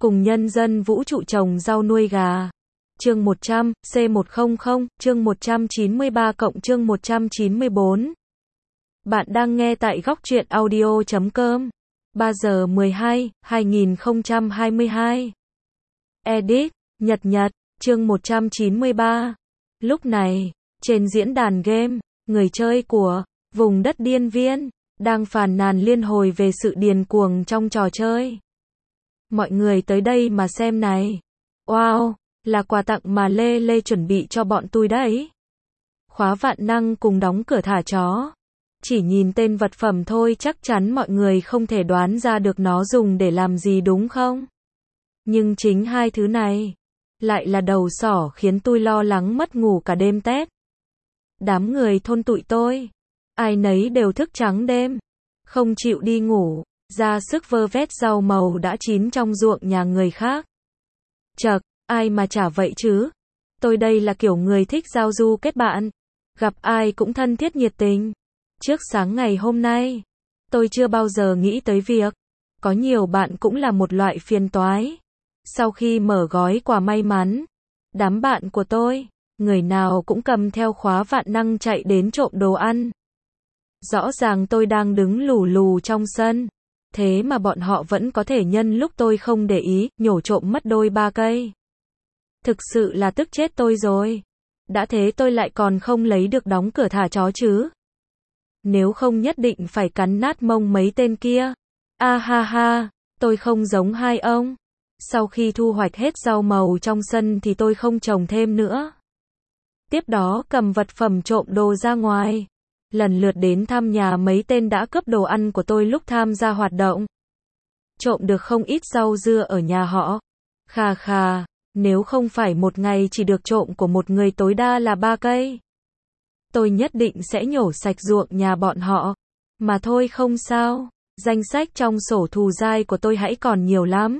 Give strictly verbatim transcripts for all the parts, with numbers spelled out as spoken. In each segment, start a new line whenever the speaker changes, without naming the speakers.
cùng nhân dân vũ trụ trồng rau nuôi gà. Chương một trăm, C một trăm, chương một trăm chín mươi ba cộng chương một trăm chín mươi bốn. Bạn đang nghe tại góc truyện audio chấm com. ba giờ mười hai, hai nghìn không trăm hai mươi hai. Edit, Nhật Nhật, chương một trăm chín mươi ba. Lúc này, trên diễn đàn game, người chơi của vùng đất điên viên đang phàn nàn liên hồi về sự điên cuồng trong trò chơi. Mọi người tới đây mà xem này. Wow, là quà tặng mà Lê Lê chuẩn bị cho bọn tôi đấy. Khóa vạn năng cùng đóng cửa thả chó. Chỉ nhìn tên vật phẩm thôi chắc chắn mọi người không thể đoán ra được nó dùng để làm gì đúng không? Nhưng chính hai thứ này lại là đầu sỏ khiến tôi lo lắng mất ngủ cả đêm Tết. Đám người thôn tụi tôi, ai nấy đều thức trắng đêm, không chịu đi ngủ, ra sức vơ vét rau màu đã chín trong ruộng nhà người khác. Chậc, ai mà chả vậy chứ? Tôi đây là kiểu người thích giao du kết bạn, gặp ai cũng thân thiết nhiệt tình. Trước sáng ngày hôm nay, tôi chưa bao giờ nghĩ tới việc có nhiều bạn cũng là một loại phiền toái. Sau khi mở gói quà may mắn, đám bạn của tôi, người nào cũng cầm theo khóa vạn năng chạy đến trộm đồ ăn. Rõ ràng tôi đang đứng lù lù trong sân, thế mà bọn họ vẫn có thể nhân lúc tôi không để ý, nhổ trộm mất đôi ba cây. Thực sự là tức chết tôi rồi. Đã thế tôi lại còn không lấy được đóng cửa thả chó chứ. Nếu không nhất định phải cắn nát mông mấy tên kia. A ha ha, tôi không giống hai ông. Sau khi thu hoạch hết rau màu trong sân thì tôi không trồng thêm nữa. Tiếp đó cầm vật phẩm trộm đồ ra ngoài. Lần lượt đến thăm nhà mấy tên đã cướp đồ ăn của tôi lúc tham gia hoạt động. Trộm được không ít rau dưa ở nhà họ. Khà khà, nếu không phải một ngày chỉ được trộm của một người tối đa là ba cây. Tôi nhất định sẽ nhổ sạch ruộng nhà bọn họ. Mà thôi không sao, danh sách trong sổ thù dai của tôi hãy còn nhiều lắm.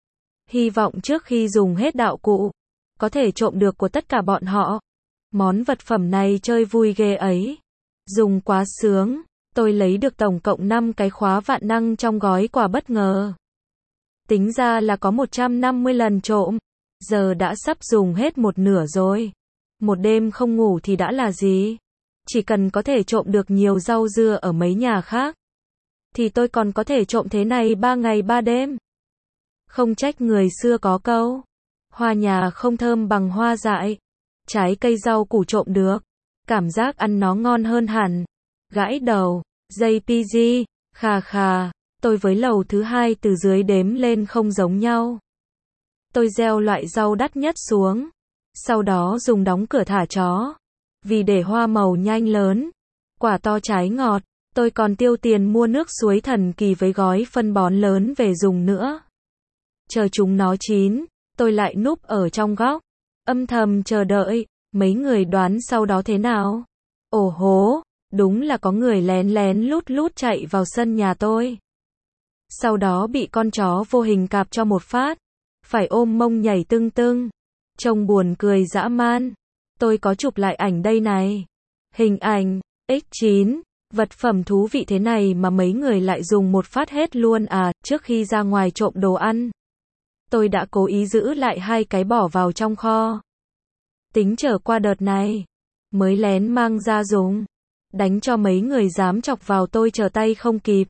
Hy vọng trước khi dùng hết đạo cụ, có thể trộm được của tất cả bọn họ. Món vật phẩm này chơi vui ghê ấy. Dùng quá sướng, tôi lấy được tổng cộng năm cái khóa vạn năng trong gói quà bất ngờ. Tính ra là có một trăm năm mươi lần trộm, giờ đã sắp dùng hết một nửa rồi. Một đêm không ngủ thì đã là gì? Chỉ cần có thể trộm được nhiều rau dưa ở mấy nhà khác, thì tôi còn có thể trộm thế này ba ngày ba đêm. Không trách người xưa có câu, hoa nhà không thơm bằng hoa dại. Trái cây rau củ trộm được, cảm giác ăn nó ngon hơn hẳn. Gãi đầu, jê pê giê, khà khà, tôi với lầu thứ hai từ dưới đếm lên không giống nhau. Tôi gieo loại rau đắt nhất xuống, sau đó dùng đóng cửa thả chó. Vì để hoa màu nhanh lớn, quả to trái ngọt, tôi còn tiêu tiền mua nước suối thần kỳ với gói phân bón lớn về dùng nữa. Chờ chúng nó chín, tôi lại núp ở trong góc, âm thầm chờ đợi, mấy người đoán sau đó thế nào? Ồ hố, đúng là có người lén lén lút lút chạy vào sân nhà tôi. Sau đó bị con chó vô hình cạp cho một phát, phải ôm mông nhảy tưng tưng. Trông buồn cười dã man. Tôi có chụp lại ảnh đây này. Hình ảnh, ích chín, vật phẩm thú vị thế này mà mấy người lại dùng một phát hết luôn à, trước khi ra ngoài trộm đồ ăn. Tôi đã cố ý giữ lại hai cái bỏ vào trong kho. Tính trở qua đợt này, mới lén mang ra dùng. Đánh cho mấy người dám chọc vào tôi trở tay không kịp.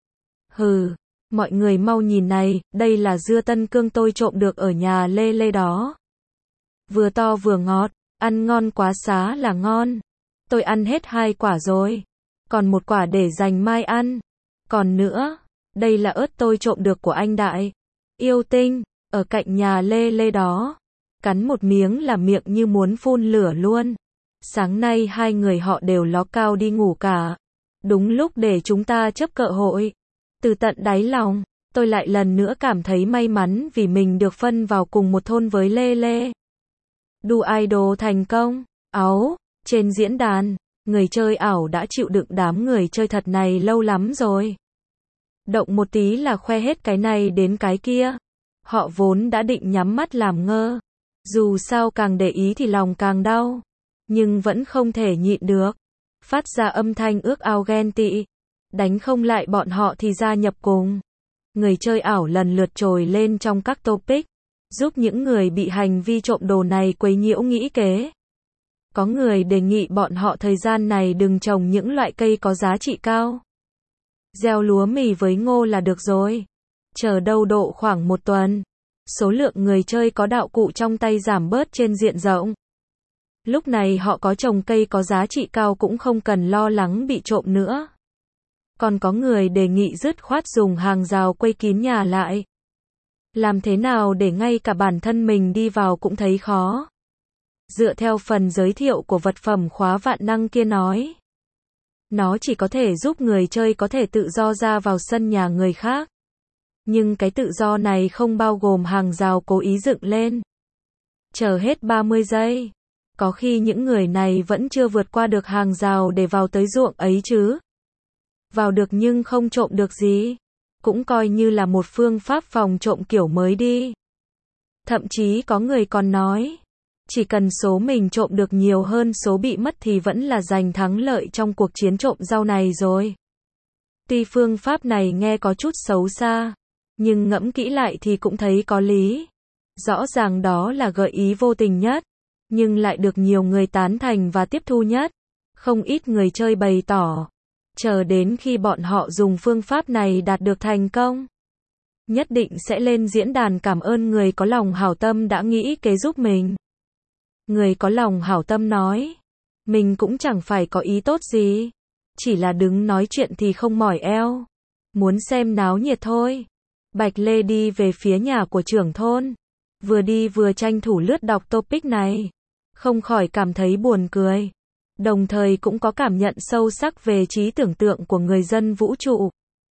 Hừ, mọi người mau nhìn này, đây là dưa Tân Cương tôi trộm được ở nhà Lê Lê đó. Vừa to vừa ngọt, ăn ngon quá xá là ngon. Tôi ăn hết hai quả rồi, còn một quả để dành mai ăn. Còn nữa, đây là ớt tôi trộm được của anh Đại Yêu Tinh, ở cạnh nhà Lê Lê đó. Cắn một miếng là miệng như muốn phun lửa luôn. Sáng nay hai người họ đều ló cao đi ngủ cả. Đúng lúc để chúng ta chấp cợ hội. Từ tận đáy lòng, tôi lại lần nữa cảm thấy may mắn vì mình được phân vào cùng một thôn với Lê Lê. Đu idol thành công. Áu, trên diễn đàn, người chơi ảo đã chịu đựng đám người chơi thật này lâu lắm rồi. Động một tí là khoe hết cái này đến cái kia. Họ vốn đã định nhắm mắt làm ngơ. Dù sao càng để ý thì lòng càng đau. Nhưng vẫn không thể nhịn được. Phát ra âm thanh ước ao ghen tị. Đánh không lại bọn họ thì gia nhập cùng. Người chơi ảo lần lượt trồi lên trong các topic, giúp những người bị hành vi trộm đồ này quấy nhiễu nghĩ kế. Có người đề nghị bọn họ thời gian này đừng trồng những loại cây có giá trị cao. Gieo lúa mì với ngô là được rồi. Chờ đâu độ khoảng một tuần, số lượng người chơi có đạo cụ trong tay giảm bớt trên diện rộng. Lúc này họ có trồng cây có giá trị cao cũng không cần lo lắng bị trộm nữa. Còn có người đề nghị dứt khoát dùng hàng rào quây kín nhà lại. Làm thế nào để ngay cả bản thân mình đi vào cũng thấy khó. Dựa theo phần giới thiệu của vật phẩm khóa vạn năng kia nói, nó chỉ có thể giúp người chơi có thể tự do ra vào sân nhà người khác. Nhưng cái tự do này không bao gồm hàng rào cố ý dựng lên. Chờ hết ba mươi giây. Có khi những người này vẫn chưa vượt qua được hàng rào để vào tới ruộng ấy chứ. Vào được nhưng không trộm được gì. Cũng coi như là một phương pháp phòng trộm kiểu mới đi. Thậm chí có người còn nói, chỉ cần số mình trộm được nhiều hơn số bị mất thì vẫn là giành thắng lợi trong cuộc chiến trộm rau này rồi. Tuy phương pháp này nghe có chút xấu xa, nhưng ngẫm kỹ lại thì cũng thấy có lý. Rõ ràng đó là gợi ý vô tình nhất, nhưng lại được nhiều người tán thành và tiếp thu nhất. Không ít người chơi bày tỏ, chờ đến khi bọn họ dùng phương pháp này đạt được thành công, nhất định sẽ lên diễn đàn cảm ơn người có lòng hảo tâm đã nghĩ kế giúp mình. Người có lòng hảo tâm nói, mình cũng chẳng phải có ý tốt gì, chỉ là đứng nói chuyện thì không mỏi eo, muốn xem náo nhiệt thôi. Bạch Lê đi về phía nhà của trưởng thôn, vừa đi vừa tranh thủ lướt đọc topic này, không khỏi cảm thấy buồn cười, đồng thời cũng có cảm nhận sâu sắc về trí tưởng tượng của người dân vũ trụ.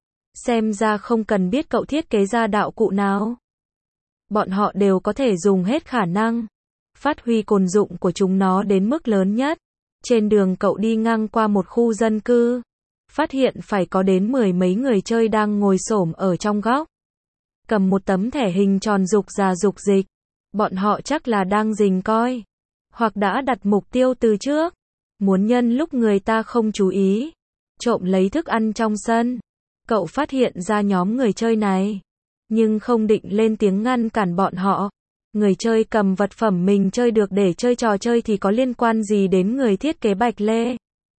Xem ra không cần biết cậu thiết kế ra đạo cụ nào, bọn họ đều có thể dùng hết khả năng, phát huy công dụng của chúng nó đến mức lớn nhất. Trên đường cậu đi ngang qua một khu dân cư, phát hiện phải có đến mười mấy người chơi đang ngồi xổm ở trong góc, cầm một tấm thẻ hình tròn rục rà rục dịch. Bọn họ chắc là đang rình coi, hoặc đã đặt mục tiêu từ trước, muốn nhân lúc người ta không chú ý, trộm lấy thức ăn trong sân. Cậu phát hiện ra nhóm người chơi này, nhưng không định lên tiếng ngăn cản bọn họ. Người chơi cầm vật phẩm mình chơi được để chơi trò chơi thì có liên quan gì đến người thiết kế Bạch Lê?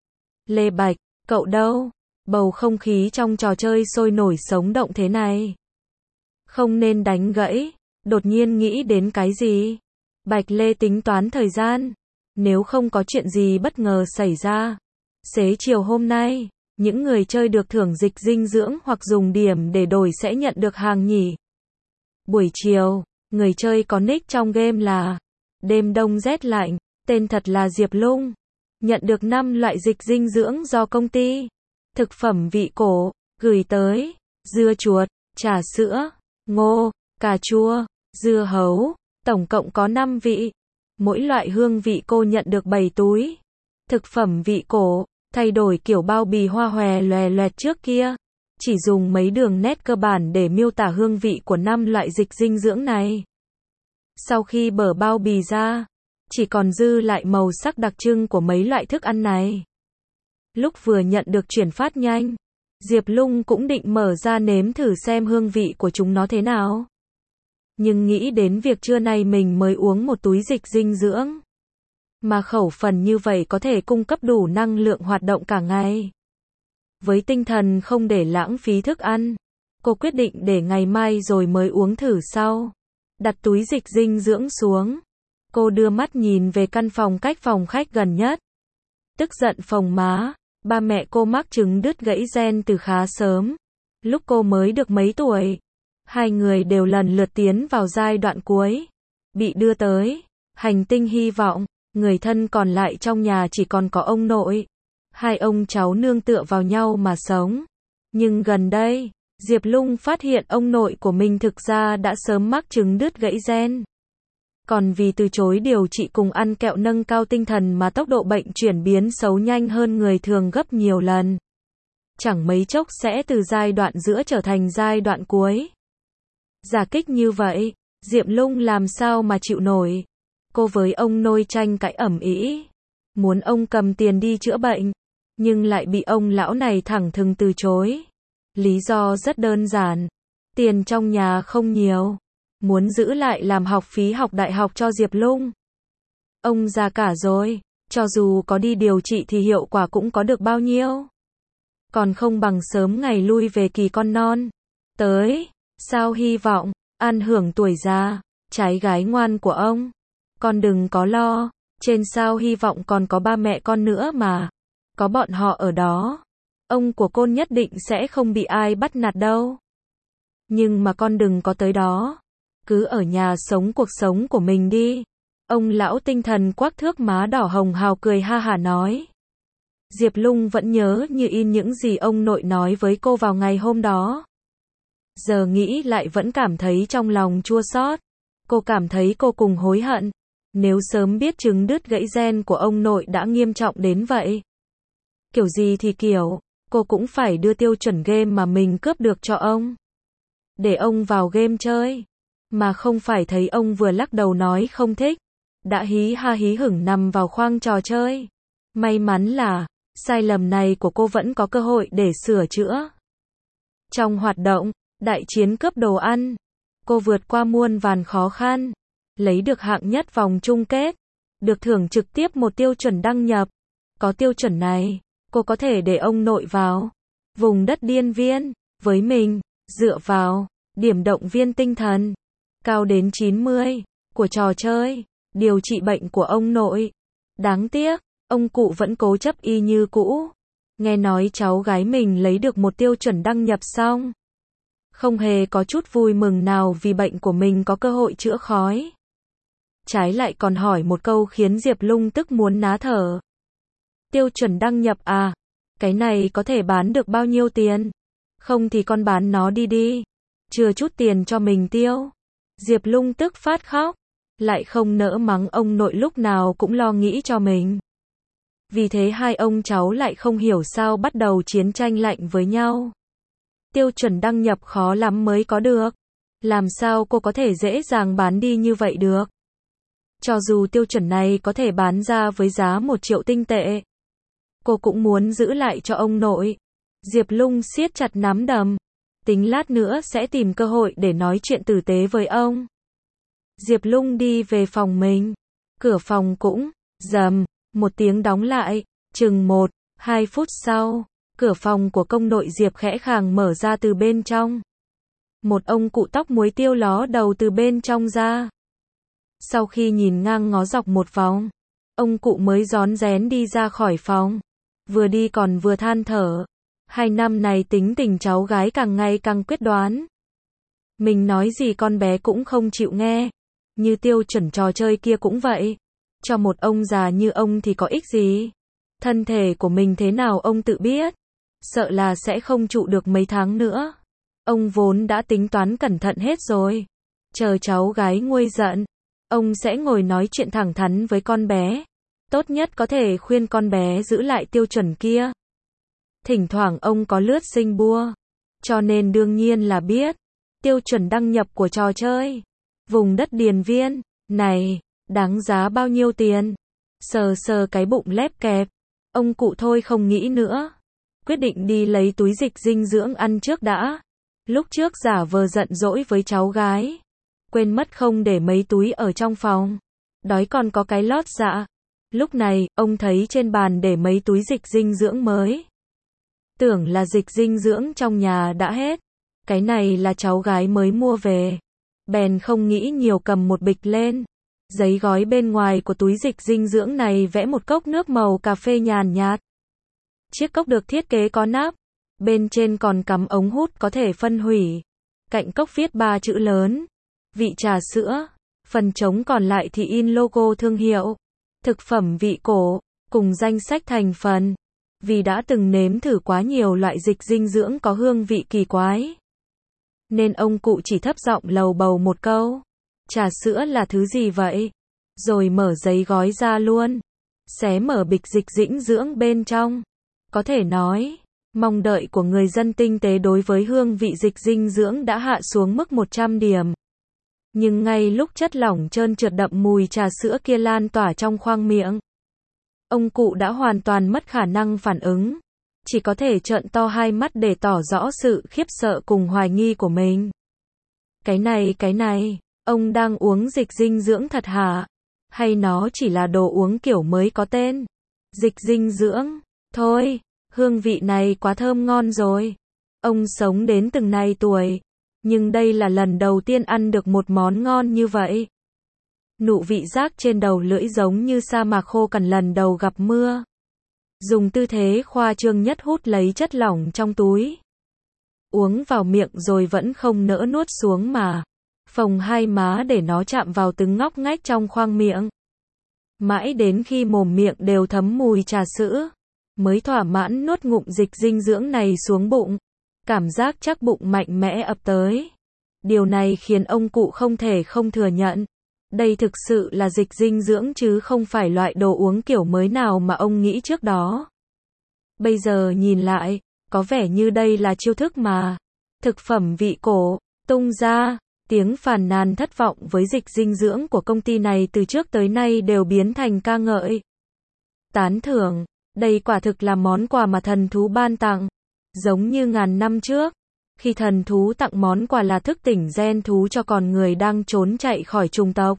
Lê Bạch, cậu đâu? Bầu không khí trong trò chơi sôi nổi sống động thế này. Không nên đánh gãy, đột nhiên nghĩ đến cái gì? Bạch Lê tính toán thời gian, nếu không có chuyện gì bất ngờ xảy ra, xế chiều hôm nay, những người chơi được thưởng dịch dinh dưỡng hoặc dùng điểm để đổi sẽ nhận được hàng nhỉ. Buổi chiều, người chơi có nick trong game là Đêm Đông Rét Lạnh, tên thật là Diệp Lung, nhận được năm loại dịch dinh dưỡng do công ty thực phẩm vị cổ gửi tới: dưa chuột, trà sữa, ngô, cà chua, dưa hấu, tổng cộng có năm vị. Mỗi loại hương vị cô nhận được bảy túi thực phẩm vị cổ, thay đổi kiểu bao bì hoa hòe loè loẹt trước kia. Chỉ dùng mấy đường nét cơ bản để miêu tả hương vị của năm loại dịch dinh dưỡng này. Sau khi bở bao bì ra, chỉ còn dư lại màu sắc đặc trưng của mấy loại thức ăn này. Lúc vừa nhận được chuyển phát nhanh, Diệp Lung cũng định mở ra nếm thử xem hương vị của chúng nó thế nào. Nhưng nghĩ đến việc trưa nay mình mới uống một túi dịch dinh dưỡng, mà khẩu phần như vậy có thể cung cấp đủ năng lượng hoạt động cả ngày. Với tinh thần không để lãng phí thức ăn, cô quyết định để ngày mai rồi mới uống thử sau. Đặt túi dịch dinh dưỡng xuống, cô đưa mắt nhìn về căn phòng cách phòng khách gần nhất. Tức giận phồng má, ba mẹ cô mắc chứng đứt gãy gen từ khá sớm, lúc cô mới được mấy tuổi. Hai người đều lần lượt tiến vào giai đoạn cuối, bị đưa tới hành tinh hy vọng. Người thân còn lại trong nhà chỉ còn có ông nội. Hai ông cháu nương tựa vào nhau mà sống. Nhưng gần đây, Diệp Lung phát hiện ông nội của mình thực ra đã sớm mắc chứng đứt gãy gen. Còn vì từ chối điều trị cùng ăn kẹo nâng cao tinh thần mà tốc độ bệnh chuyển biến xấu nhanh hơn người thường gấp nhiều lần. Chẳng mấy chốc sẽ từ giai đoạn giữa trở thành giai đoạn cuối. Giả kích như vậy, Diệp Lung làm sao mà chịu nổi. Cô với ông nội tranh cãi ầm ĩ, muốn ông cầm tiền đi chữa bệnh, nhưng lại bị ông lão này thẳng thừng từ chối. Lý do rất đơn giản, Tiền trong nhà không nhiều, muốn giữ lại làm học phí học đại học cho Diệp Lung. Ông già cả rồi, cho dù có đi điều trị thì hiệu quả cũng có được bao nhiêu. Còn không bằng sớm ngày lui về kỳ con non. Tới, sao hy vọng, an hưởng tuổi già, trái gái ngoan của ông. Con đừng có lo, trên sao hy vọng còn có ba mẹ con nữa mà. Có bọn họ ở đó, ông của con nhất định sẽ không bị ai bắt nạt đâu. Nhưng mà con đừng có tới đó, cứ ở nhà sống cuộc sống của mình đi. Ông lão tinh thần quắc thước má đỏ hồng hào cười ha hả nói. Diệp Lung vẫn nhớ như in những gì ông nội nói với cô vào ngày hôm đó. Giờ nghĩ lại vẫn cảm thấy trong lòng chua xót. Cô cảm thấy cô cùng hối hận. Nếu sớm biết chứng đứt gãy gen của ông nội đã nghiêm trọng đến vậy. Kiểu gì thì kiểu, cô cũng phải đưa tiêu chuẩn game mà mình cướp được cho ông. Để ông vào game chơi. Mà không phải thấy ông vừa lắc đầu nói không thích. Đã hí ha hí hửng nằm vào khoang trò chơi. May mắn là, sai lầm này của cô vẫn có cơ hội để sửa chữa. Trong hoạt động, đại chiến cướp đồ ăn, cô vượt qua muôn vàn khó khăn, lấy được hạng nhất vòng chung kết, được thưởng trực tiếp một tiêu chuẩn đăng nhập. Có tiêu chuẩn này, cô có thể để ông nội vào vùng đất điên viên với mình, dựa vào điểm động viên tinh thần cao đến chín mươi của trò chơi, điều trị bệnh của ông nội. Đáng tiếc, ông cụ vẫn cố chấp y như cũ. Nghe nói cháu gái mình lấy được một tiêu chuẩn đăng nhập xong, không hề có chút vui mừng nào vì bệnh của mình có cơ hội chữa khói. Trái lại còn hỏi một câu khiến Diệp Lung tức muốn ná thở. Tiêu chuẩn đăng nhập à? Cái này có thể bán được bao nhiêu tiền? Không thì con bán nó đi đi. Chừa chút tiền cho mình tiêu. Diệp Lung tức phát khóc. Lại không nỡ mắng ông nội lúc nào cũng lo nghĩ cho mình. Vì thế hai ông cháu lại không hiểu sao bắt đầu chiến tranh lạnh với nhau. Tiêu chuẩn đăng nhập khó lắm mới có được. Làm sao cô có thể dễ dàng bán đi như vậy được? Cho dù tiêu chuẩn này có thể bán ra với giá một triệu tinh tệ, cô cũng muốn giữ lại cho ông nội. Diệp Lung siết chặt nắm đấm. Tính lát nữa sẽ tìm cơ hội để nói chuyện tử tế với ông. Diệp Lung đi về phòng mình. Cửa phòng cũng, rầm, một tiếng đóng lại. Chừng một, hai phút sau, cửa phòng của công nội Diệp khẽ khàng mở ra từ bên trong. Một ông cụ tóc muối tiêu ló đầu từ bên trong ra. Sau khi nhìn ngang ngó dọc một vòng, ông cụ mới rón rén đi ra khỏi phòng. Vừa đi còn vừa than thở. Hai năm này tính tình cháu gái càng ngày càng quyết đoán. Mình nói gì con bé cũng không chịu nghe. Như tiêu chuẩn trò chơi kia cũng vậy. Cho một ông già như ông thì có ích gì? Thân thể của mình thế nào ông tự biết. Sợ là sẽ không trụ được mấy tháng nữa. Ông vốn đã tính toán cẩn thận hết rồi. Chờ cháu gái nguôi giận, ông sẽ ngồi nói chuyện thẳng thắn với con bé. Tốt nhất có thể khuyên con bé giữ lại tiêu chuẩn kia. Thỉnh thoảng ông có lướt sinh bua. Cho nên đương nhiên là biết. Tiêu chuẩn đăng nhập của trò chơi. Vùng đất điền viên, này, đáng giá bao nhiêu tiền? Sờ sờ cái bụng lép kẹp. Ông cụ thôi không nghĩ nữa. Quyết định đi lấy túi dịch dinh dưỡng ăn trước đã. Lúc trước giả vờ giận dỗi với cháu gái. Quên mất không để mấy túi ở trong phòng. Đói còn có cái lót dạ. Lúc này, ông thấy trên bàn để mấy túi dịch dinh dưỡng mới. Tưởng là dịch dinh dưỡng trong nhà đã hết. Cái này là cháu gái mới mua về. Bèn không nghĩ nhiều cầm một bịch lên. Giấy gói bên ngoài của túi dịch dinh dưỡng này vẽ một cốc nước màu cà phê nhàn nhạt. Chiếc cốc được thiết kế có nắp. Bên trên còn cắm ống hút có thể phân hủy. Cạnh cốc viết ba chữ lớn. Vị trà sữa. Phần trống còn lại thì in logo thương hiệu. Thực phẩm vị cổ. Cùng danh sách thành phần. Vì đã từng nếm thử quá nhiều loại dịch dinh dưỡng có hương vị kỳ quái. Nên ông cụ chỉ thấp giọng lầu bầu một câu. Trà sữa là thứ gì vậy? Rồi mở giấy gói ra luôn. Xé mở bịch dịch dinh dưỡng bên trong. Có thể nói, mong đợi của người dân tinh tế đối với hương vị dịch dinh dưỡng đã hạ xuống mức một trăm điểm. Nhưng ngay lúc chất lỏng trơn trượt đậm mùi trà sữa kia lan tỏa trong khoang miệng, ông cụ đã hoàn toàn mất khả năng phản ứng. Chỉ có thể trợn to hai mắt để tỏ rõ sự khiếp sợ cùng hoài nghi của mình. Cái này cái này, ông đang uống dịch dinh dưỡng thật hả? Hay nó chỉ là đồ uống kiểu mới có tên? Dịch dinh dưỡng, thôi, hương vị này quá thơm ngon rồi. Ông sống đến từng này tuổi, nhưng đây là lần đầu tiên ăn được một món ngon như vậy. Nụ vị giác trên đầu lưỡi giống như sa mạc khô cằn lần đầu gặp mưa. Dùng tư thế khoa trương nhất hút lấy chất lỏng trong túi. Uống vào miệng rồi vẫn không nỡ nuốt xuống mà. Phồng hai má để nó chạm vào từng ngóc ngách trong khoang miệng. Mãi đến khi mồm miệng đều thấm mùi trà sữa, mới thỏa mãn nuốt ngụm dịch dinh dưỡng này xuống bụng. Cảm giác chắc bụng mạnh mẽ ập tới. Điều này khiến ông cụ không thể không thừa nhận. Đây thực sự là dịch dinh dưỡng chứ không phải loại đồ uống kiểu mới nào mà ông nghĩ trước đó. Bây giờ nhìn lại, có vẻ như đây là chiêu thức mà. Thực phẩm vị cổ, tung ra. Tiếng phàn nàn thất vọng với dịch dinh dưỡng của công ty này từ trước tới nay đều biến thành ca ngợi. Tán thưởng, đây quả thực là món quà mà thần thú ban tặng. Giống như ngàn năm trước, khi thần thú tặng món quà là thức tỉnh gen thú cho con người đang trốn chạy khỏi chủng tộc.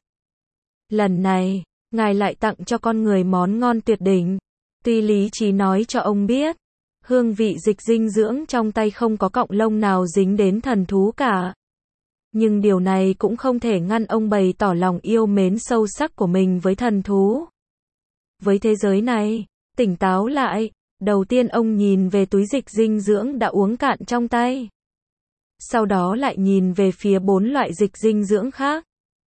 Lần này, Ngài lại tặng cho con người món ngon tuyệt đỉnh. Tuy lý trí nói cho ông biết, hương vị dịch dinh dưỡng trong tay không có cọng lông nào dính đến thần thú cả. Nhưng điều này cũng không thể ngăn ông bày tỏ lòng yêu mến sâu sắc của mình với thần thú. Với thế giới này, tỉnh táo lại, đầu tiên ông nhìn về túi dịch dinh dưỡng đã uống cạn trong tay. Sau đó lại nhìn về phía bốn loại dịch dinh dưỡng khác.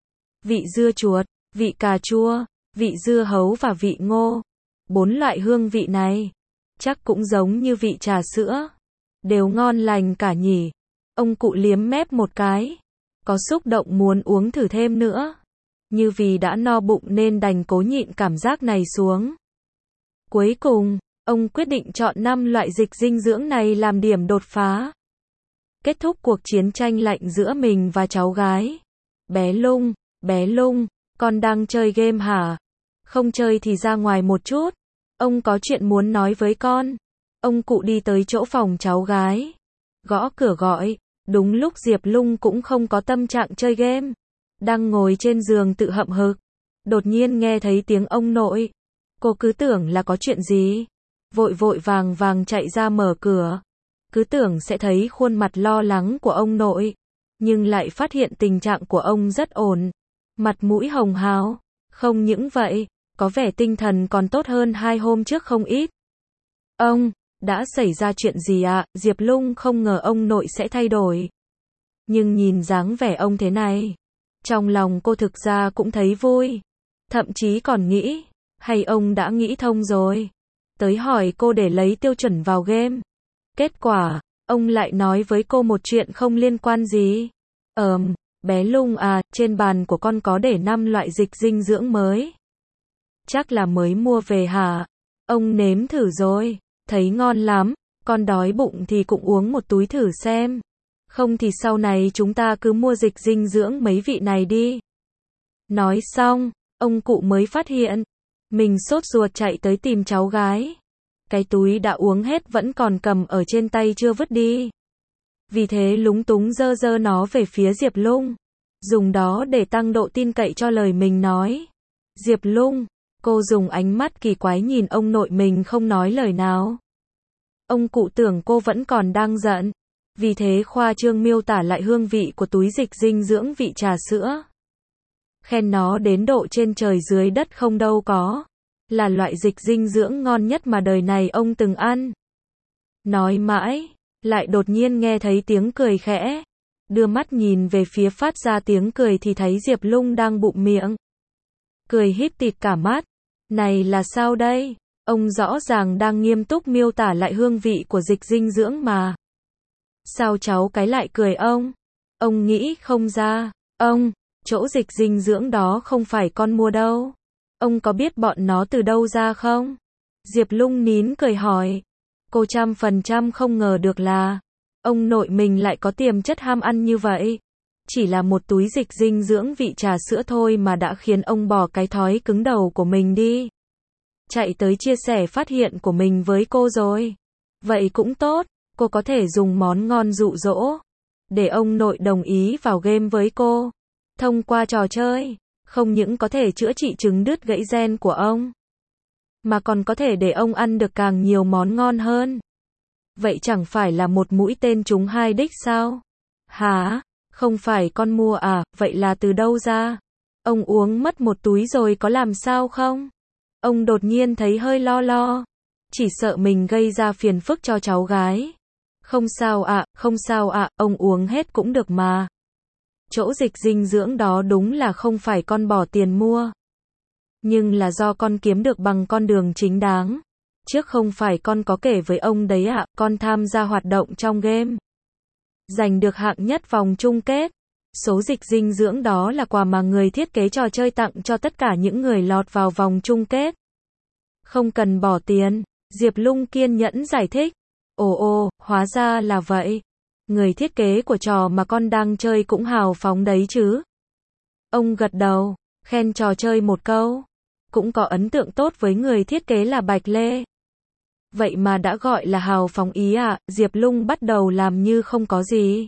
Vị dưa chuột, vị cà chua, vị dưa hấu và vị ngô. Bốn loại hương vị này, chắc cũng giống như vị trà sữa. Đều ngon lành cả nhỉ. Ông cụ liếm mép một cái. Có xúc động muốn uống thử thêm nữa. Như vì đã no bụng nên đành cố nhịn cảm giác này xuống. Cuối cùng, ông quyết định chọn năm loại dịch dinh dưỡng này làm điểm đột phá. Kết thúc cuộc chiến tranh lạnh giữa mình và cháu gái. Bé Lung, bé Lung, con đang chơi game hả? Không chơi thì ra ngoài một chút. Ông có chuyện muốn nói với con. Ông cụ đi tới chỗ phòng cháu gái. Gõ cửa gọi. Đúng lúc Diệp Lung cũng không có tâm trạng chơi game. Đang ngồi trên giường tự hậm hực. Đột nhiên nghe thấy tiếng ông nội. Cô cứ tưởng là có chuyện gì. Vội vội vàng vàng chạy ra mở cửa. Cứ tưởng sẽ thấy khuôn mặt lo lắng của ông nội. Nhưng lại phát hiện tình trạng của ông rất ổn. Mặt mũi hồng hào. Không những vậy, có vẻ tinh thần còn tốt hơn hai hôm trước không ít. Ông, đã xảy ra chuyện gì ạ? À? Diệp Lung không ngờ ông nội sẽ thay đổi. Nhưng nhìn dáng vẻ ông thế này, trong lòng cô thực ra cũng thấy vui. Thậm chí còn nghĩ, hay ông đã nghĩ thông rồi. Tới hỏi cô để lấy tiêu chuẩn vào game. Kết quả, ông lại nói với cô một chuyện không liên quan gì. Ờm, bé Lung à, trên bàn của con có để năm loại dịch dinh dưỡng mới. Chắc là mới mua về hả? Ông nếm thử rồi, thấy ngon lắm, con đói bụng thì cũng uống một túi thử xem. Không thì sau này chúng ta cứ mua dịch dinh dưỡng mấy vị này đi. Nói xong, ông cụ mới phát hiện, mình sốt ruột chạy tới tìm cháu gái. Cái túi đã uống hết vẫn còn cầm ở trên tay chưa vứt đi. Vì thế lúng túng giơ giơ nó về phía Diệp Lung. Dùng đó để tăng độ tin cậy cho lời mình nói. Diệp Lung, cô dùng ánh mắt kỳ quái nhìn ông nội mình không nói lời nào. Ông cụ tưởng cô vẫn còn đang giận. Vì thế khoa trương miêu tả lại hương vị của túi dịch dinh dưỡng vị trà sữa. Khen nó đến độ trên trời dưới đất không đâu có. Là loại dịch dinh dưỡng ngon nhất mà đời này ông từng ăn. Nói mãi, lại đột nhiên nghe thấy tiếng cười khẽ. Đưa mắt nhìn về phía phát ra tiếng cười thì thấy Diệp Lung đang bụm miệng. Cười híp tịt cả mắt. Này là sao đây? Ông rõ ràng đang nghiêm túc miêu tả lại hương vị của dịch dinh dưỡng mà. Sao cháu cái lại cười ông? Ông nghĩ không ra. Ông, chỗ dịch dinh dưỡng đó không phải con mua đâu. Ông có biết bọn nó từ đâu ra không? Diệp Lung nín cười hỏi. Cô trăm phần trăm không ngờ được là ông nội mình lại có tiềm chất ham ăn như vậy. Chỉ là một túi dịch dinh dưỡng vị trà sữa thôi mà đã khiến ông bỏ cái thói cứng đầu của mình đi. Chạy tới chia sẻ phát hiện của mình với cô rồi. Vậy cũng tốt, cô có thể dùng món ngon dụ dỗ. để ông nội đồng ý vào game với cô. Thông qua trò chơi, không những có thể chữa trị chứng đứt gãy gen của ông, mà còn có thể để ông ăn được càng nhiều món ngon hơn. Vậy chẳng phải là một mũi tên trúng hai đích sao? Hả? Không phải con mua à, vậy là từ đâu ra? Ông uống mất một túi rồi có làm sao không? Ông đột nhiên thấy hơi lo lo. Chỉ sợ mình gây ra phiền phức cho cháu gái. Không sao ạ, à, không sao ạ, à, ông uống hết cũng được mà. Chỗ dịch dinh dưỡng đó đúng là không phải con bỏ tiền mua. Nhưng là do con kiếm được bằng con đường chính đáng. Trước không phải con có kể với ông đấy ạ, à, con tham gia hoạt động trong game. Giành được hạng nhất vòng chung kết. Số dịch dinh dưỡng đó là quà mà người thiết kế trò chơi tặng cho tất cả những người lọt vào vòng chung kết. Không cần bỏ tiền, Diệp Lung kiên nhẫn giải thích. Ồ ồ, hóa ra là vậy. Người thiết kế của trò mà con đang chơi cũng hào phóng đấy chứ. Ông gật đầu, khen trò chơi một câu. Cũng có ấn tượng tốt với người thiết kế là Bạch Lê. Vậy mà đã gọi là hào phóng ý à, Diệp Lung bắt đầu làm như không có gì.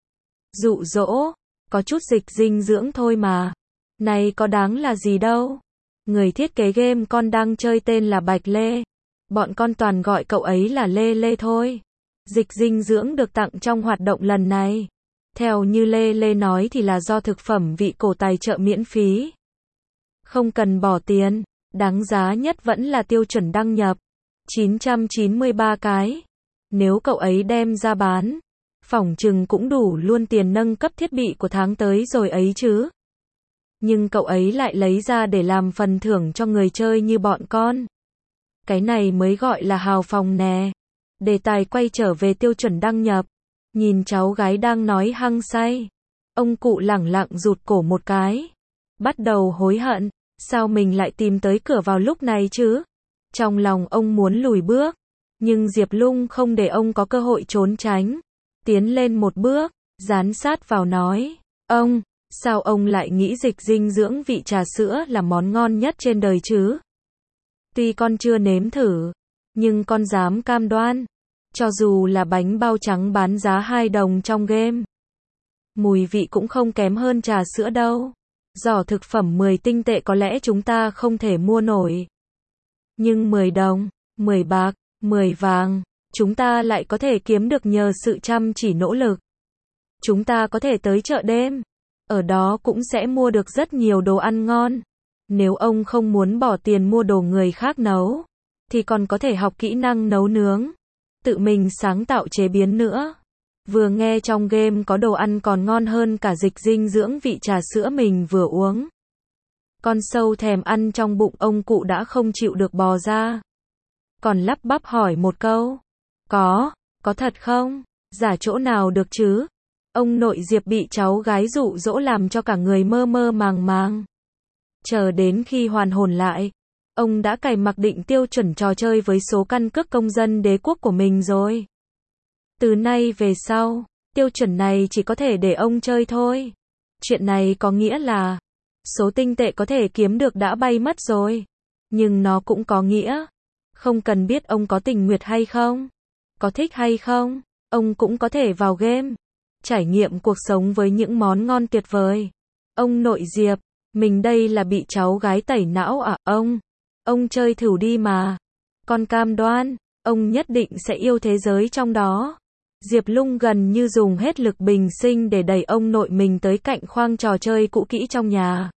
Dụ dỗ, có chút dịch dinh dưỡng thôi mà. Này có đáng là gì đâu. Người thiết kế game con đang chơi tên là Bạch Lê. Bọn con toàn gọi cậu ấy là Lê Lê thôi. Dịch dinh dưỡng được tặng trong hoạt động lần này. Theo như Lê Lê nói thì là do thực phẩm vị cổ tài trợ miễn phí. Không cần bỏ tiền, đáng giá nhất vẫn là tiêu chuẩn đăng nhập. chín trăm chín mươi ba cái. Nếu cậu ấy đem ra bán, phỏng chừng cũng đủ luôn tiền nâng cấp thiết bị của tháng tới rồi ấy chứ. Nhưng cậu ấy lại lấy ra để làm phần thưởng cho người chơi như bọn con. Cái này mới gọi là hào phóng nè. Đề tài quay trở về tiêu chuẩn đăng nhập. Nhìn cháu gái đang nói hăng say. Ông cụ lẳng lặng rụt cổ một cái. Bắt đầu hối hận. Sao mình lại tìm tới cửa vào lúc này chứ? Trong lòng ông muốn lùi bước. Nhưng Diệp Lung không để ông có cơ hội trốn tránh. Tiến lên một bước, dán sát vào nói. Ông, sao ông lại nghĩ dịch dinh dưỡng vị trà sữa là món ngon nhất trên đời chứ? Tuy con chưa nếm thử, nhưng con dám cam đoan. Cho dù là bánh bao trắng bán giá hai đồng trong game, mùi vị cũng không kém hơn trà sữa đâu. Giỏ thực phẩm mười tinh tệ có lẽ chúng ta không thể mua nổi. Nhưng mười đồng, mười bạc, mười vàng, chúng ta lại có thể kiếm được nhờ sự chăm chỉ nỗ lực. Chúng ta có thể tới chợ đêm. Ở đó cũng sẽ mua được rất nhiều đồ ăn ngon. Nếu ông không muốn bỏ tiền mua đồ người khác nấu, thì còn có thể học kỹ năng nấu nướng. Tự mình sáng tạo chế biến nữa. Vừa nghe trong game có đồ ăn còn ngon hơn cả dịch dinh dưỡng vị trà sữa mình vừa uống. Con sâu thèm ăn trong bụng ông cụ đã không chịu được bò ra. Còn lắp bắp hỏi một câu. Có, có thật không? Giả chỗ nào được chứ? Ông nội Diệp bị cháu gái dụ dỗ làm cho cả người mơ mơ màng màng. Chờ đến khi hoàn hồn lại, ông đã cài mặc định tiêu chuẩn trò chơi với số căn cước công dân đế quốc của mình rồi. Từ nay về sau, tiêu chuẩn này chỉ có thể để ông chơi thôi. Chuyện này có nghĩa là số tinh tệ có thể kiếm được đã bay mất rồi. Nhưng nó cũng có nghĩa, không cần biết ông có tình nguyện hay không, có thích hay không, ông cũng có thể vào game, trải nghiệm cuộc sống với những món ngon tuyệt vời. Ông nội Diệp, mình đây là bị cháu gái tẩy não à ông? Ông chơi thử đi mà. Con cam đoan, ông nhất định sẽ yêu thế giới trong đó. Diệp Lung gần như dùng hết lực bình sinh để đẩy ông nội mình tới cạnh khoang trò chơi cũ kỹ trong nhà.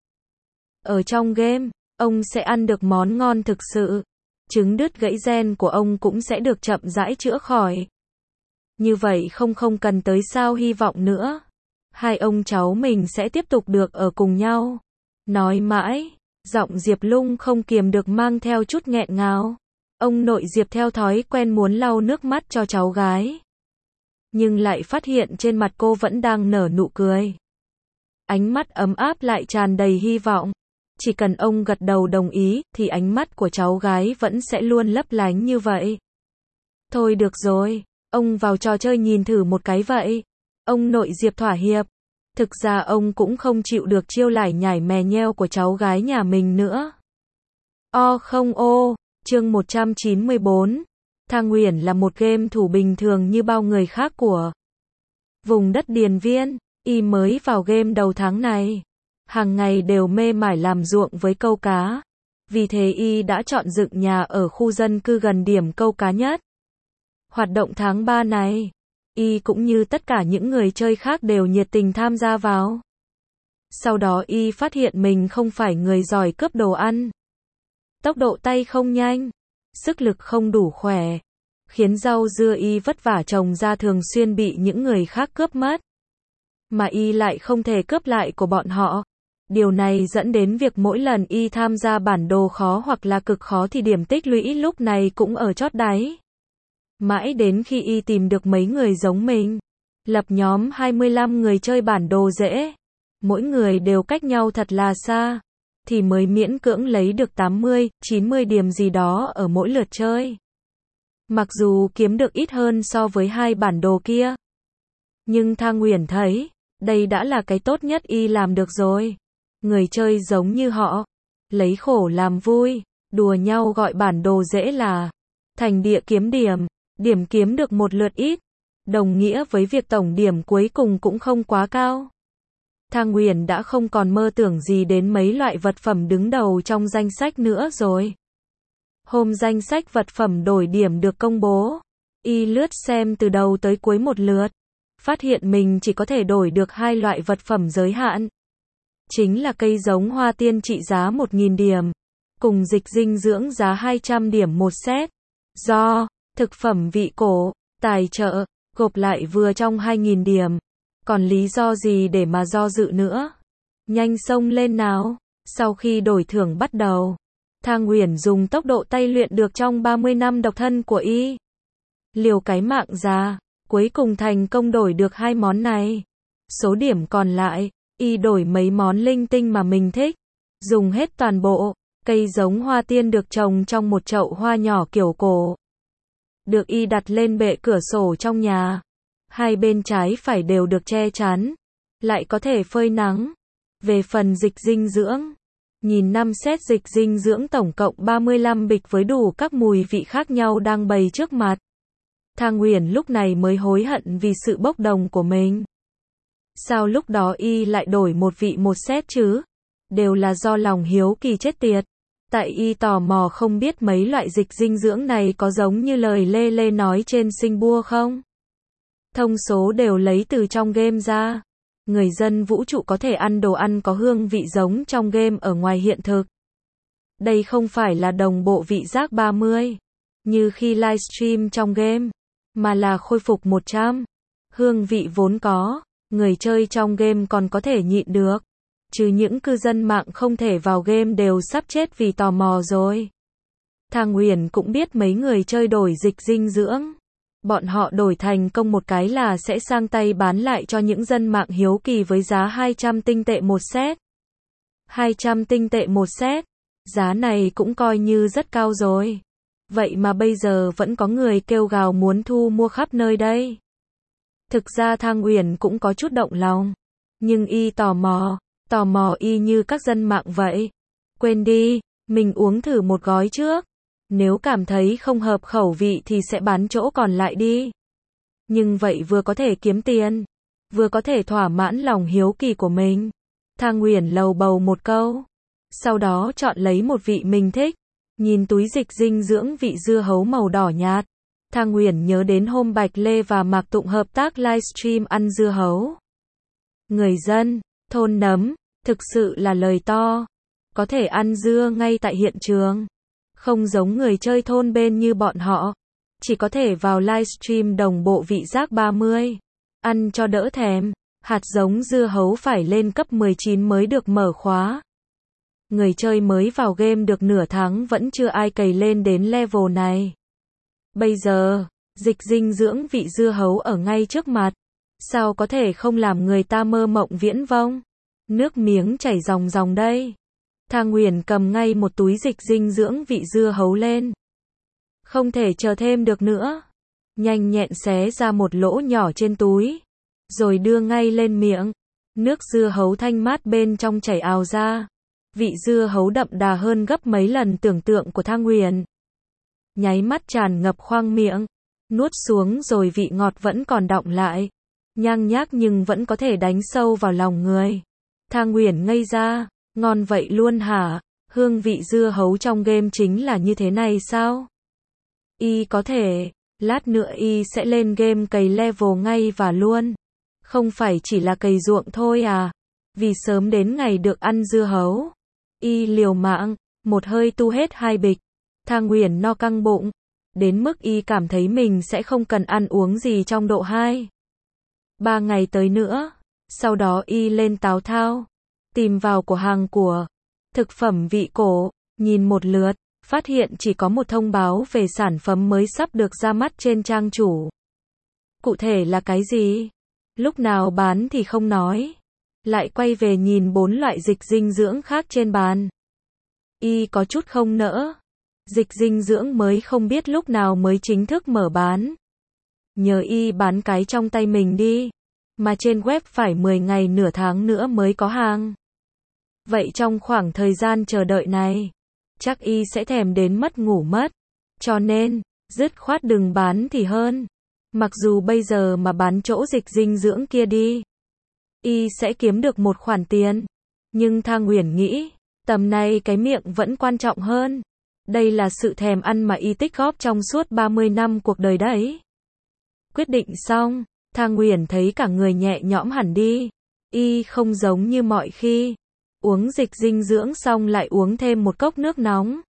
Ở trong game, ông sẽ ăn được món ngon thực sự. Chứng đứt gãy gen của ông cũng sẽ được chậm rãi chữa khỏi. Như vậy không không cần tới sao hy vọng nữa. Hai ông cháu mình sẽ tiếp tục được ở cùng nhau. Nói mãi, giọng Diệp Lung không kiềm được mang theo chút nghẹn ngào. Ông nội Diệp theo thói quen muốn lau nước mắt cho cháu gái. Nhưng lại phát hiện trên mặt cô vẫn đang nở nụ cười. Ánh mắt ấm áp lại tràn đầy hy vọng. Chỉ cần ông gật đầu đồng ý, thì ánh mắt của cháu gái vẫn sẽ luôn lấp lánh như vậy. Thôi được rồi, ông vào trò chơi nhìn thử một cái vậy. Ông nội Diệp thỏa hiệp. Thực ra ông cũng không chịu được chiêu lải nhải mè nheo của cháu gái nhà mình nữa. O không ô, chương một trăm chín mươi bốn. Thang Huyền là một game thủ bình thường như bao người khác của Vùng đất Điền Viên, y mới vào game đầu tháng này. Hàng ngày đều mê mải làm ruộng với câu cá. Vì thế y đã chọn dựng nhà ở khu dân cư gần điểm câu cá nhất. Hoạt động tháng ba này, y cũng như tất cả những người chơi khác đều nhiệt tình tham gia vào. Sau đó y phát hiện mình không phải người giỏi cướp đồ ăn. Tốc độ tay không nhanh, sức lực không đủ khỏe, khiến rau dưa y vất vả trồng ra thường xuyên bị những người khác cướp mất. Mà y lại không thể cướp lại của bọn họ. Điều này dẫn đến việc mỗi lần y tham gia bản đồ khó hoặc là cực khó thì điểm tích lũy lúc này cũng ở chót đáy. Mãi đến khi y tìm được mấy người giống mình, lập nhóm hai mươi lăm người chơi bản đồ dễ, mỗi người đều cách nhau thật là xa, thì mới miễn cưỡng lấy được tám mươi, chín mươi điểm gì đó ở mỗi lượt chơi. Mặc dù kiếm được ít hơn so với hai bản đồ kia, nhưng Thang Uyển thấy, đây đã là cái tốt nhất y làm được rồi. Người chơi giống như họ, lấy khổ làm vui, đùa nhau gọi bản đồ dễ là thành địa kiếm điểm, điểm kiếm được một lượt ít, đồng nghĩa với việc tổng điểm cuối cùng cũng không quá cao. Thang Uyển đã không còn mơ tưởng gì đến mấy loại vật phẩm đứng đầu trong danh sách nữa rồi. Hôm danh sách vật phẩm đổi điểm được công bố, y lướt xem từ đầu tới cuối một lượt, phát hiện mình chỉ có thể đổi được hai loại vật phẩm giới hạn. Chính là cây giống hoa tiên trị giá một nghìn điểm, cùng dịch dinh dưỡng giá hai trăm điểm một set. Do thực phẩm vị cổ, tài trợ, gộp lại vừa trong hai nghìn điểm. Còn lý do gì để mà do dự nữa? Nhanh xông lên nào. Sau khi đổi thưởng bắt đầu, Thang Uyển dùng tốc độ tay luyện được trong ba mươi năm độc thân của y. Liều cái mạng ra, cuối cùng thành công đổi được hai món này. Số điểm còn lại, y đổi mấy món linh tinh mà mình thích. Dùng hết toàn bộ, cây giống hoa tiên được trồng trong một chậu hoa nhỏ kiểu cổ. Được y đặt lên bệ cửa sổ trong nhà. Hai bên trái phải đều được che chắn, lại có thể phơi nắng. Về phần dịch dinh dưỡng, nhìn năm set dịch dinh dưỡng tổng cộng ba mươi lăm bịch với đủ các mùi vị khác nhau đang bày trước mặt. Thang Uyển lúc này mới hối hận vì sự bốc đồng của mình. Sao lúc đó y lại đổi một vị một set chứ? Đều là do lòng hiếu kỳ chết tiệt. Tại y tò mò không biết mấy loại dịch dinh dưỡng này có giống như lời Lê Lê nói trên sinh bua không? Thông số đều lấy từ trong game ra. Người dân vũ trụ có thể ăn đồ ăn có hương vị giống trong game ở ngoài hiện thực. Đây không phải là đồng bộ vị giác ba mươi, như khi livestream trong game, mà là khôi phục một trăm. Hương vị vốn có, người chơi trong game còn có thể nhịn được. Chứ những cư dân mạng không thể vào game đều sắp chết vì tò mò rồi. Thang Uyển cũng biết mấy người chơi đổi dịch dinh dưỡng. Bọn họ đổi thành công một cái là sẽ sang tay bán lại cho những dân mạng hiếu kỳ với giá hai trăm tinh tệ một set. hai trăm tinh tệ một set. Giá này cũng coi như rất cao rồi. Vậy mà bây giờ vẫn có người kêu gào muốn thu mua khắp nơi đây. Thực ra Thang Uyển cũng có chút động lòng. Nhưng y tò mò, tò mò y như các dân mạng vậy. Quên đi, mình uống thử một gói trước. Nếu cảm thấy không hợp khẩu vị thì sẽ bán chỗ còn lại đi. Nhưng vậy vừa có thể kiếm tiền, vừa có thể thỏa mãn lòng hiếu kỳ của mình. Thang Uyển lầu bầu một câu. Sau đó chọn lấy một vị mình thích. Nhìn túi dịch dinh dưỡng vị dưa hấu màu đỏ nhạt. Thang Uyển nhớ đến hôm Bạch Lê và Mạc Tụng hợp tác livestream ăn dưa hấu. Người dân, thôn Nấm, thực sự là lời to. Có thể ăn dưa ngay tại hiện trường. Không giống người chơi thôn bên như bọn họ. Chỉ có thể vào livestream đồng bộ vị giác ba mươi. Ăn cho đỡ thèm. Hạt giống dưa hấu phải lên cấp mười chín mới được mở khóa. Người chơi mới vào game được nửa tháng vẫn chưa ai cày lên đến level này. Bây giờ, dịch dinh dưỡng vị dưa hấu ở ngay trước mặt. Sao có thể không làm người ta mơ mộng viễn vông? Nước miếng chảy ròng ròng đây. Thang Uyển cầm ngay một túi dịch dinh dưỡng vị dưa hấu lên. Không thể chờ thêm được nữa. Nhanh nhẹn xé ra một lỗ nhỏ trên túi. Rồi đưa ngay lên miệng. Nước dưa hấu thanh mát bên trong chảy ào ra. Vị dưa hấu đậm đà hơn gấp mấy lần tưởng tượng của Thang Uyển. Nháy mắt tràn ngập khoang miệng. Nuốt xuống rồi vị ngọt vẫn còn đọng lại. nhang nhác nhưng vẫn có thể đánh sâu vào lòng người. Thang Uyển ngây ra, ngon vậy luôn hả? Hương vị dưa hấu trong game chính là như thế này sao? Y có thể, lát nữa y sẽ lên game cày level ngay và luôn. Không phải chỉ là cày ruộng thôi à? Vì sớm đến ngày được ăn dưa hấu. Y liều mạng, một hơi tu hết hai bịch. Thang Uyển no căng bụng, đến mức y cảm thấy mình sẽ không cần ăn uống gì trong độ hai. Ba ngày tới nữa. Sau đó y lên Táo Thao, tìm vào cửa hàng của thực phẩm vị cổ, nhìn một lượt, phát hiện chỉ có một thông báo về sản phẩm mới sắp được ra mắt trên trang chủ. Cụ thể là cái gì? Lúc nào bán thì không nói. Lại quay về nhìn bốn loại dịch dinh dưỡng khác trên bàn. Y có chút không nỡ. Dịch dinh dưỡng mới không biết lúc nào mới chính thức mở bán. Nhờ y bán cái trong tay mình đi. Mà trên web phải mười ngày nửa tháng nữa mới có hàng. Vậy trong khoảng thời gian chờ đợi này, chắc y sẽ thèm đến mất ngủ mất. Cho nên, dứt khoát đừng bán thì hơn. Mặc dù bây giờ mà bán chỗ dịch dinh dưỡng kia đi, y sẽ kiếm được một khoản tiền. Nhưng Thang Uyển nghĩ, tầm này cái miệng vẫn quan trọng hơn. Đây là sự thèm ăn mà y tích góp trong suốt ba mươi năm cuộc đời đấy. Quyết định xong, Thang Uyển thấy cả người nhẹ nhõm hẳn đi. Y không giống như mọi khi. Uống dịch dinh dưỡng xong lại uống thêm một cốc nước nóng.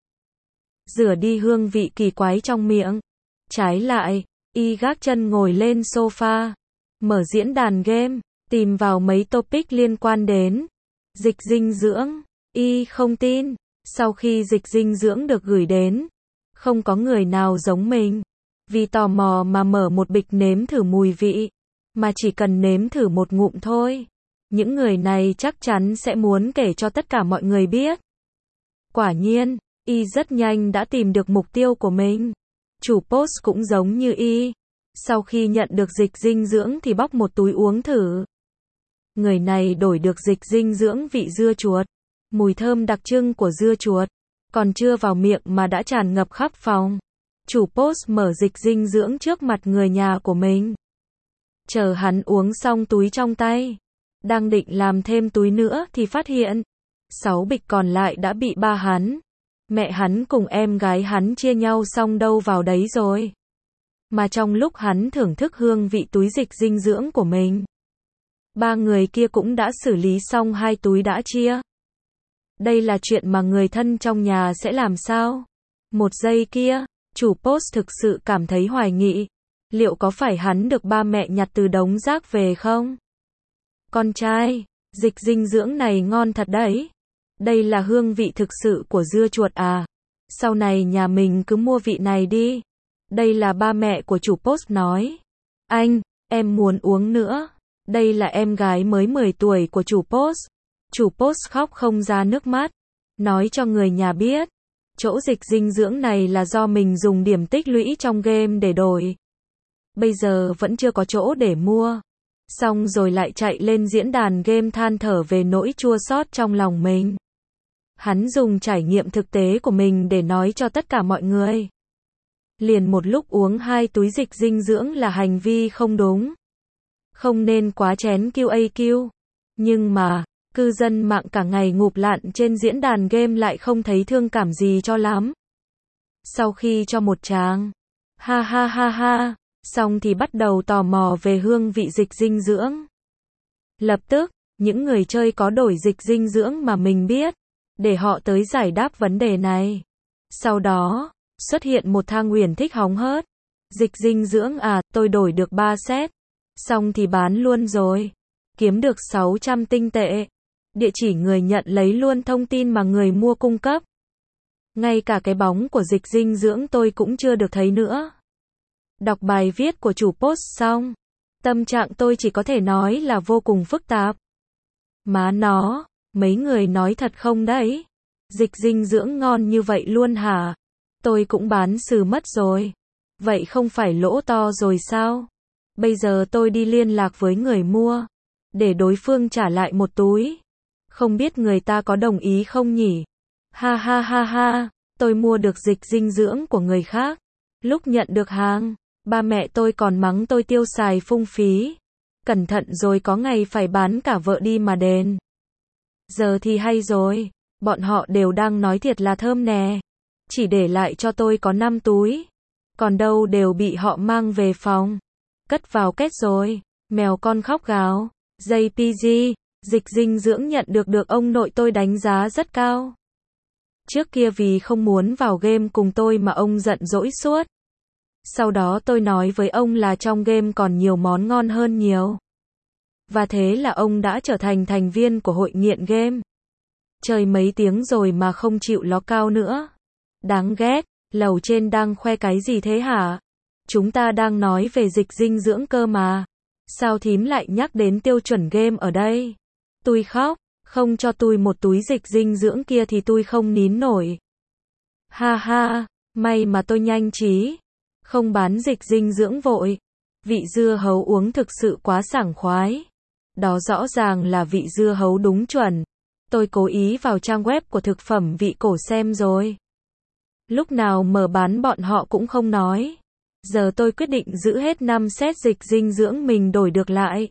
Rửa đi hương vị kỳ quái trong miệng. Trái lại, y gác chân ngồi lên sofa. Mở diễn đàn game, tìm vào mấy topic liên quan đến dịch dinh dưỡng. Y không tin, sau khi dịch dinh dưỡng được gửi đến, không có người nào giống mình. Vì tò mò mà mở một bịch nếm thử mùi vị. Mà chỉ cần nếm thử một ngụm thôi. Những người này chắc chắn sẽ muốn kể cho tất cả mọi người biết. Quả nhiên, y rất nhanh đã tìm được mục tiêu của mình. Chủ post cũng giống như y. Sau khi nhận được dịch dinh dưỡng thì bóc một túi uống thử. Người này đổi được dịch dinh dưỡng vị dưa chuột. Mùi thơm đặc trưng của dưa chuột. Còn chưa vào miệng mà đã tràn ngập khắp phòng. Chủ post mở dịch dinh dưỡng trước mặt người nhà của mình. Chờ hắn uống xong túi trong tay. Đang định làm thêm túi nữa thì phát hiện. Sáu bịch còn lại đã bị ba hắn. Mẹ hắn cùng em gái hắn chia nhau xong đâu vào đấy rồi. Mà trong lúc hắn thưởng thức hương vị túi dịch dinh dưỡng của mình, ba người kia cũng đã xử lý xong hai túi đã chia. Đây là chuyện mà người thân trong nhà sẽ làm sao? Một giây kia, chủ post thực sự cảm thấy hoài nghị. Liệu có phải hắn được ba mẹ nhặt từ đống rác về không? Con trai, dịch dinh dưỡng này ngon thật đấy. Đây là hương vị thực sự của dưa chuột à? Sau này nhà mình cứ mua vị này đi. Đây là ba mẹ của chủ post nói. Anh, em muốn uống nữa. Đây là em gái mới mười tuổi của chủ post. Chủ post khóc không ra nước mắt. Nói cho người nhà biết. Chỗ dịch dinh dưỡng này là do mình dùng điểm tích lũy trong game để đổi. Bây giờ vẫn chưa có chỗ để mua. Xong rồi lại chạy lên diễn đàn game than thở về nỗi chua xót trong lòng mình. Hắn dùng trải nghiệm thực tế của mình để nói cho tất cả mọi người. Liền một lúc uống hai túi dịch dinh dưỡng là hành vi không đúng. Không nên quá chén kiu a kiu. Nhưng mà, cư dân mạng cả ngày ngụp lặn trên diễn đàn game lại không thấy thương cảm gì cho lắm. Sau khi cho một tràng, ha ha ha ha, xong thì bắt đầu tò mò về hương vị dịch dinh dưỡng. Lập tức, những người chơi có đổi dịch dinh dưỡng mà mình biết, để họ tới giải đáp vấn đề này. Sau đó, xuất hiện một Thang Uyển thích hóng hớt. Dịch dinh dưỡng à, tôi đổi được ba set. Xong thì bán luôn rồi. Kiếm được sáu trăm tinh tệ. Địa chỉ người nhận lấy luôn thông tin mà người mua cung cấp. Ngay cả cái bóng của dịch dinh dưỡng tôi cũng chưa được thấy nữa. Đọc bài viết của chủ post xong. Tâm trạng tôi chỉ có thể nói là vô cùng phức tạp. Má nó, mấy người nói thật không đấy? Dịch dinh dưỡng ngon như vậy luôn hả? Tôi cũng bán sừ mất rồi. Vậy không phải lỗ to rồi sao? Bây giờ tôi đi liên lạc với người mua. Để đối phương trả lại một túi. Không biết người ta có đồng ý không nhỉ? Ha ha ha ha, tôi mua được dịch dinh dưỡng của người khác. Lúc nhận được hàng, ba mẹ tôi còn mắng tôi tiêu xài phung phí. Cẩn thận rồi có ngày phải bán cả vợ đi mà đền. Giờ thì hay rồi, bọn họ đều đang nói thiệt là thơm nè. Chỉ để lại cho tôi có năm túi. Còn đâu đều bị họ mang về phòng. Cất vào kết rồi. Mèo con khóc gào. jê pê giê, dịch dinh dưỡng nhận được được ông nội tôi đánh giá rất cao. Trước kia vì không muốn vào game cùng tôi mà ông giận dỗi suốt. Sau đó tôi nói với ông là trong game còn nhiều món ngon hơn nhiều. Và thế là ông đã trở thành thành viên của hội nghiện game. Chơi mấy tiếng rồi mà không chịu ló cao nữa. Đáng ghét, lầu trên đang khoe cái gì thế hả? Chúng ta đang nói về dịch dinh dưỡng cơ mà. Sao thím lại nhắc đến tiêu chuẩn game ở đây? Tôi khóc, không cho tôi một túi dịch dinh dưỡng kia thì tôi không nín nổi. Ha ha, may mà tôi nhanh trí. Không bán dịch dinh dưỡng vội. Vị dưa hấu uống thực sự quá sảng khoái. Đó rõ ràng là vị dưa hấu đúng chuẩn. Tôi cố ý vào trang web của thực phẩm vị cổ xem rồi. Lúc nào mở bán bọn họ cũng không nói. Giờ tôi quyết định giữ hết năm set dịch dinh dưỡng mình đổi được lại.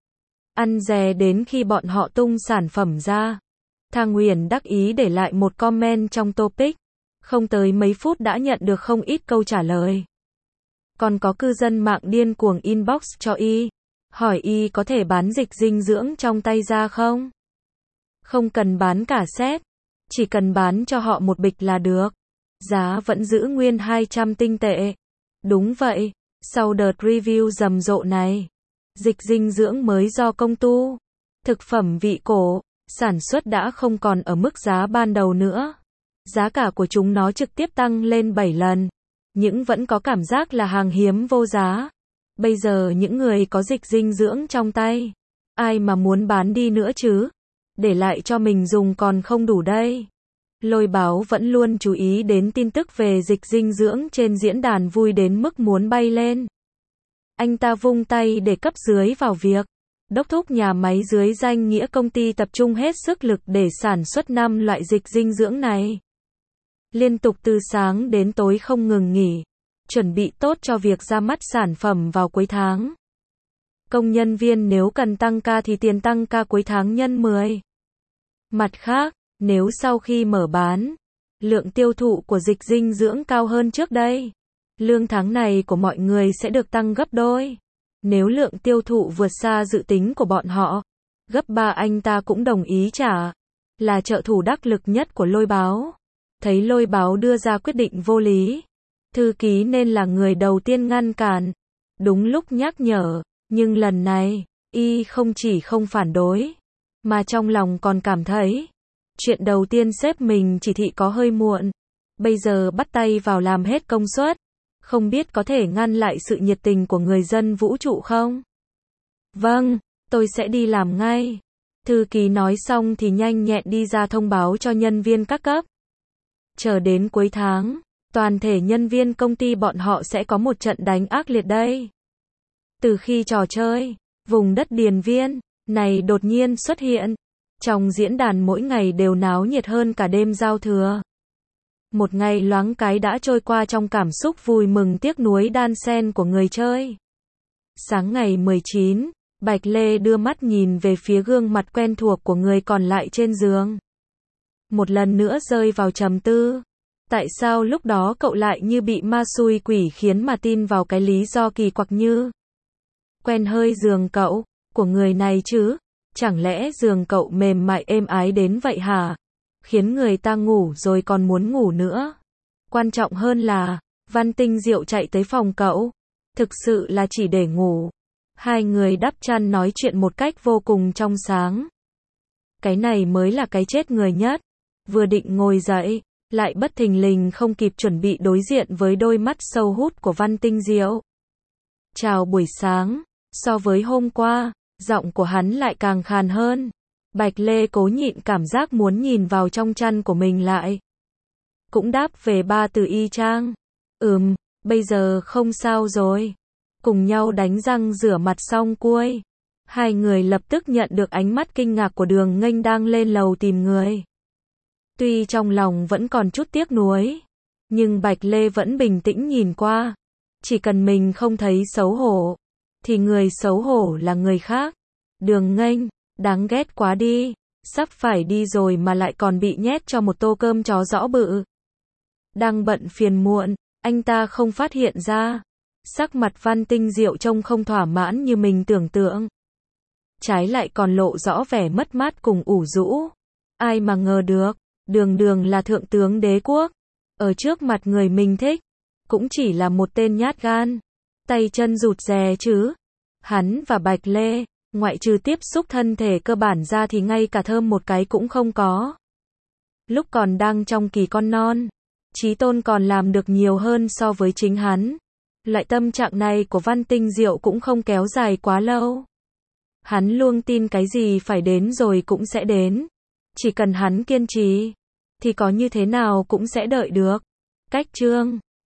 Ăn dè đến khi bọn họ tung sản phẩm ra. Thang Huyền đắc ý để lại một comment trong topic. Không tới mấy phút đã nhận được không ít câu trả lời. Còn có cư dân mạng điên cuồng inbox cho y. Hỏi y có thể bán dịch dinh dưỡng trong tay ra không? Không cần bán cả set. Chỉ cần bán cho họ một bịch là được. Giá vẫn giữ nguyên hai trăm tinh tệ. Đúng vậy, sau đợt review rầm rộ này, dịch dinh dưỡng mới do công tu, thực phẩm vị cổ, sản xuất đã không còn ở mức giá ban đầu nữa. Giá cả của chúng nó trực tiếp tăng lên bảy lần, nhưng vẫn có cảm giác là hàng hiếm vô giá. Bây giờ những người có dịch dinh dưỡng trong tay, ai mà muốn bán đi nữa chứ? Để lại cho mình dùng còn không đủ đây. Lôi Báo vẫn luôn chú ý đến tin tức về dịch dinh dưỡng trên diễn đàn vui đến mức muốn bay lên. Anh ta vung tay để cấp dưới vào việc, đốc thúc nhà máy dưới danh nghĩa công ty tập trung hết sức lực để sản xuất năm loại dịch dinh dưỡng này. Liên tục từ sáng đến tối không ngừng nghỉ, chuẩn bị tốt cho việc ra mắt sản phẩm vào cuối tháng. Công nhân viên nếu cần tăng ca thì tiền tăng ca cuối tháng nhân mười. Mặt khác, nếu sau khi mở bán, lượng tiêu thụ của dịch dinh dưỡng cao hơn trước đây, lương tháng này của mọi người sẽ được tăng gấp đôi. Nếu lượng tiêu thụ vượt xa dự tính của bọn họ, gấp ba anh ta cũng đồng ý trả. Là trợ thủ đắc lực nhất của Lôi Báo. Thấy Lôi Báo đưa ra quyết định vô lý, thư ký nên là người đầu tiên ngăn cản. Đúng lúc nhắc nhở, nhưng lần này, y không chỉ không phản đối, mà trong lòng còn cảm thấy chuyện đầu tiên sếp mình chỉ thị có hơi muộn. Bây giờ bắt tay vào làm hết công suất. Không biết có thể ngăn lại sự nhiệt tình của người dân vũ trụ không? Vâng, tôi sẽ đi làm ngay. Thư ký nói xong thì nhanh nhẹn đi ra thông báo cho nhân viên các cấp. Chờ đến cuối tháng, toàn thể nhân viên công ty bọn họ sẽ có một trận đánh ác liệt đây. Từ khi trò chơi, vùng đất điền viên này đột nhiên xuất hiện, trong diễn đàn mỗi ngày đều náo nhiệt hơn cả đêm giao thừa. Một ngày loáng cái đã trôi qua trong cảm xúc vui mừng tiếc nuối đan xen của người chơi. Sáng ngày mười chín, Bạch Lê đưa mắt nhìn về phía gương mặt quen thuộc của người còn lại trên giường. Một lần nữa rơi vào trầm tư. Tại sao lúc đó cậu lại như bị ma xui quỷ khiến mà tin vào cái lý do kỳ quặc như quen hơi giường cậu, của người này chứ? Chẳng lẽ giường cậu mềm mại êm ái đến vậy hả? Khiến người ta ngủ rồi còn muốn ngủ nữa. Quan trọng hơn là, Văn Tinh Diệu chạy tới phòng cậu. Thực sự là chỉ để ngủ. Hai người đắp chăn nói chuyện một cách vô cùng trong sáng. Cái này mới là cái chết người nhất. Vừa định ngồi dậy, lại bất thình lình không kịp chuẩn bị đối diện với đôi mắt sâu hút của Văn Tinh Diệu. Chào buổi sáng. So với hôm qua, giọng của hắn lại càng khàn hơn. Bạch Lê cố nhịn cảm giác muốn nhìn vào trong chăn của mình lại. Cũng đáp về ba từ y chang. Ừm, bây giờ không sao rồi. Cùng nhau đánh răng rửa mặt xong xuôi. Hai người lập tức nhận được ánh mắt kinh ngạc của Đường Nghênh đang lên lầu tìm người. Tuy trong lòng vẫn còn chút tiếc nuối, nhưng Bạch Lê vẫn bình tĩnh nhìn qua. Chỉ cần mình không thấy xấu hổ, thì người xấu hổ là người khác. Đường nghênh, đáng ghét quá đi, sắp phải đi rồi mà lại còn bị nhét cho một tô cơm chó rõ bự. Đang bận phiền muộn, anh ta không phát hiện ra. Sắc mặt Văn Tinh Diệu trông không thỏa mãn như mình tưởng tượng. Trái lại còn lộ rõ vẻ mất mát cùng ủ rũ. Ai mà ngờ được, đường đường là thượng tướng đế quốc. Ở trước mặt người mình thích, cũng chỉ là một tên nhát gan. Tay chân rụt rè chứ. Hắn và Bạch Lê, ngoại trừ tiếp xúc thân thể cơ bản ra thì ngay cả thơm một cái cũng không có. Lúc còn đang trong kỳ con non, Chí Tôn còn làm được nhiều hơn so với chính hắn. Loại tâm trạng này của Văn Tinh Diệu cũng không kéo dài quá lâu. Hắn luôn tin cái gì phải đến rồi cũng sẽ đến. Chỉ cần hắn kiên trì, thì có như thế nào cũng sẽ đợi được. Cách chương